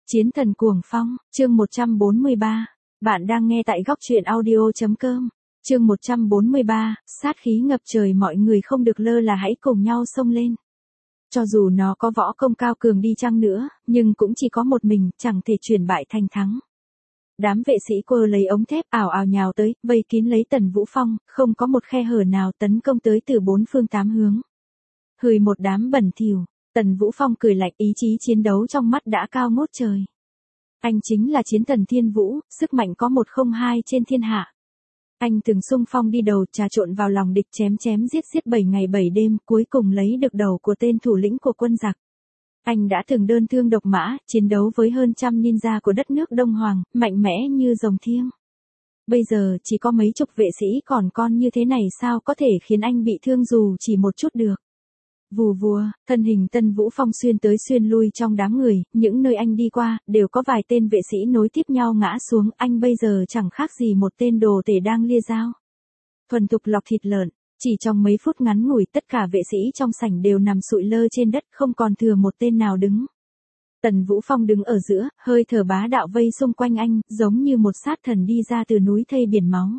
Chiến thần cuồng phong, chương 143. Bạn đang nghe tại góc truyện audio.com. Chương 143, sát khí ngập trời, mọi người không được lơ là hãy cùng nhau xông lên. Cho dù nó có võ công cao cường đi chăng nữa, nhưng cũng chỉ có một mình, chẳng thể chuyển bại thành thắng. Đám vệ sĩ quơ lấy ống thép ảo ảo nhào tới, vây kín lấy Tần Vũ Phong, không có một khe hở nào, tấn công tới từ bốn phương tám hướng. Hười một đám bẩn thỉu. Tần Vũ Phong cười lạnh, ý chí chiến đấu trong mắt đã cao ngút trời. Anh chính là chiến thần thiên vũ, sức mạnh có một không hai trên thiên hạ. Anh từng xung phong đi đầu, trà trộn vào lòng địch, chém chém giết giết 7 ngày 7 đêm, cuối cùng lấy được đầu của tên thủ lĩnh của quân giặc. Anh đã từng đơn thương độc mã, chiến đấu với hơn trăm ninja của đất nước Đông Hoàng, mạnh mẽ như rồng thiêng. Bây giờ chỉ có mấy chục vệ sĩ còn con như thế này, sao có thể khiến anh bị thương dù chỉ một chút được. Vù vùa, thân hình Tần Vũ Phong xuyên tới xuyên lui trong đám người, những nơi anh đi qua, đều có vài tên vệ sĩ nối tiếp nhau ngã xuống, anh bây giờ chẳng khác gì một tên đồ tể đang lia dao. Thuần thục lọc thịt lợn, chỉ trong mấy phút ngắn ngủi tất cả vệ sĩ trong sảnh đều nằm sụi lơ trên đất, không còn thừa một tên nào đứng. Tần Vũ Phong đứng ở giữa, hơi thở bá đạo vây xung quanh anh, giống như một sát thần đi ra từ núi thây biển máu.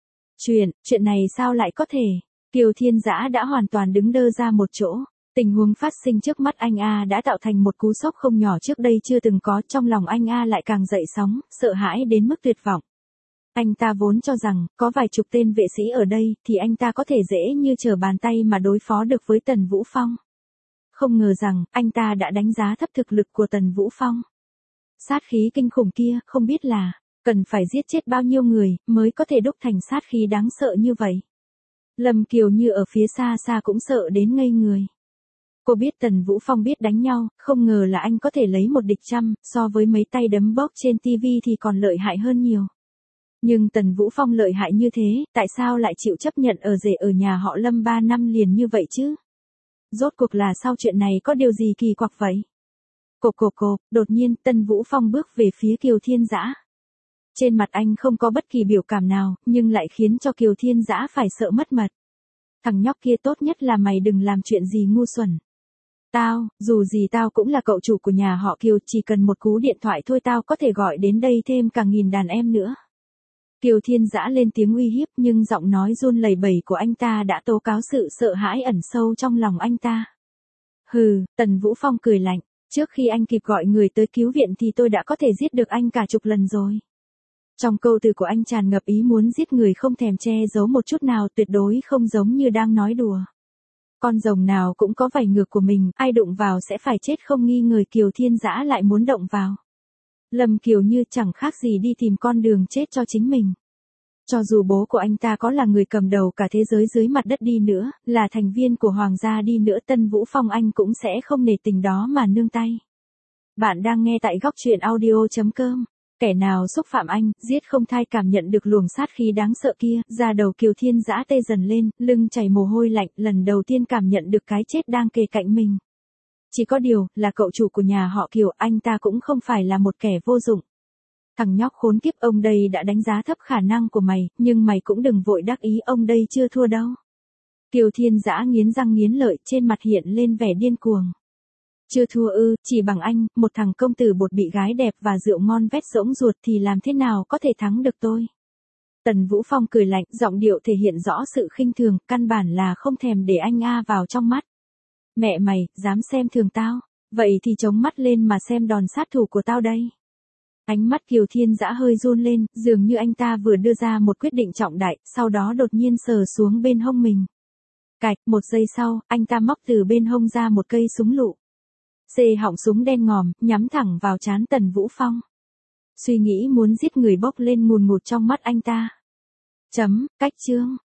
Chuyện này sao lại có thể? Kiều Thiên Dã đã hoàn toàn đứng đơ ra một chỗ. Tình huống phát sinh trước mắt anh đã tạo thành một cú sốc không nhỏ, trước đây chưa từng có, trong lòng anh lại càng dậy sóng, sợ hãi đến mức tuyệt vọng. Anh ta vốn cho rằng, có vài chục tên vệ sĩ ở đây, thì anh ta có thể dễ như trở bàn tay mà đối phó được với Tần Vũ Phong. Không ngờ rằng, anh ta đã đánh giá thấp thực lực của Tần Vũ Phong. Sát khí kinh khủng kia, không biết là, cần phải giết chết bao nhiêu người, mới có thể đúc thành sát khí đáng sợ như vậy. Lâm Kiều Như ở phía xa xa cũng sợ đến ngây người. Cô biết Tần Vũ Phong biết đánh nhau, không ngờ là anh có thể lấy một địch trăm, so với mấy tay đấm bóp trên TV thì còn lợi hại hơn nhiều. Nhưng Tần Vũ Phong lợi hại như thế, tại sao lại chịu chấp nhận ở rể ở nhà họ Lâm 3 năm liền như vậy chứ? Rốt cuộc là sau chuyện này có điều gì kỳ quặc vậy? Cộp, đột nhiên Tần Vũ Phong bước về phía Kiều Thiên Dã. Trên mặt anh không có bất kỳ biểu cảm nào, nhưng lại khiến cho Kiều Thiên Dã phải sợ mất mật. Thằng nhóc kia, tốt nhất là mày đừng làm chuyện gì ngu xuẩn. Dù gì tao cũng là cậu chủ của nhà họ Kiều, chỉ cần một cú điện thoại thôi tao có thể gọi đến đây thêm cả 1000 đàn em nữa. Kiều Thiên Dã lên tiếng uy hiếp, nhưng giọng nói run lẩy bẩy của anh ta đã tố cáo sự sợ hãi ẩn sâu trong lòng anh ta. Hừ, Tần Vũ Phong cười lạnh, trước khi anh kịp gọi người tới cứu viện thì tôi đã có thể giết được anh cả chục lần rồi. Trong câu từ của anh tràn ngập ý muốn giết người, không thèm che giấu một chút nào, tuyệt đối không giống như đang nói đùa. Con rồng nào cũng có vảy ngược của mình, ai đụng vào sẽ phải chết không nghi ngờ. Kiều Thiên Dã lại muốn động vào. Lâm Kiều Như chẳng khác gì đi tìm con đường chết cho chính mình. Cho dù bố của anh ta có là người cầm đầu cả thế giới dưới mặt đất đi nữa, là thành viên của hoàng gia đi nữa, Tần Vũ Phong anh cũng sẽ không nể tình đó mà nương tay. Bạn đang nghe tại góc truyện audio.com. Kẻ nào xúc phạm anh, giết không tha. Cảm nhận được luồng sát khí đáng sợ kia, da đầu Kiều Thiên Dã tê dần lên, lưng chảy mồ hôi lạnh, lần đầu tiên cảm nhận được cái chết đang kề cạnh mình. Chỉ có điều, là cậu chủ của nhà họ Kiều, anh ta cũng không phải là một kẻ vô dụng. Thằng nhóc khốn kiếp, ông đây đã đánh giá thấp khả năng của mày, nhưng mày cũng đừng vội đắc ý, ông đây chưa thua đâu. Kiều Thiên Dã nghiến răng nghiến lợi, trên mặt hiện lên vẻ điên cuồng. Chưa thua ư? Chỉ bằng anh, một thằng công tử bột bị gái đẹp và rượu ngon vét rỗng ruột thì làm thế nào có thể thắng được tôi? Tần Vũ Phong cười lạnh, giọng điệu thể hiện rõ sự khinh thường, căn bản là không thèm để anh vào trong mắt. Mẹ mày, dám xem thường tao? Vậy thì chống mắt lên mà xem đòn sát thủ của tao đây. Ánh mắt Kiều Thiên Dã hơi run lên, dường như anh ta vừa đưa ra một quyết định trọng đại, sau đó đột nhiên sờ xuống bên hông mình. Cạch, một giây sau, anh ta móc từ bên hông ra một cây súng lụ. Xê họng súng đen ngòm, nhắm thẳng vào trán Tần Vũ Phong. Suy nghĩ muốn giết người bốc lên ngùn ngụt trong mắt anh ta. Cách chương.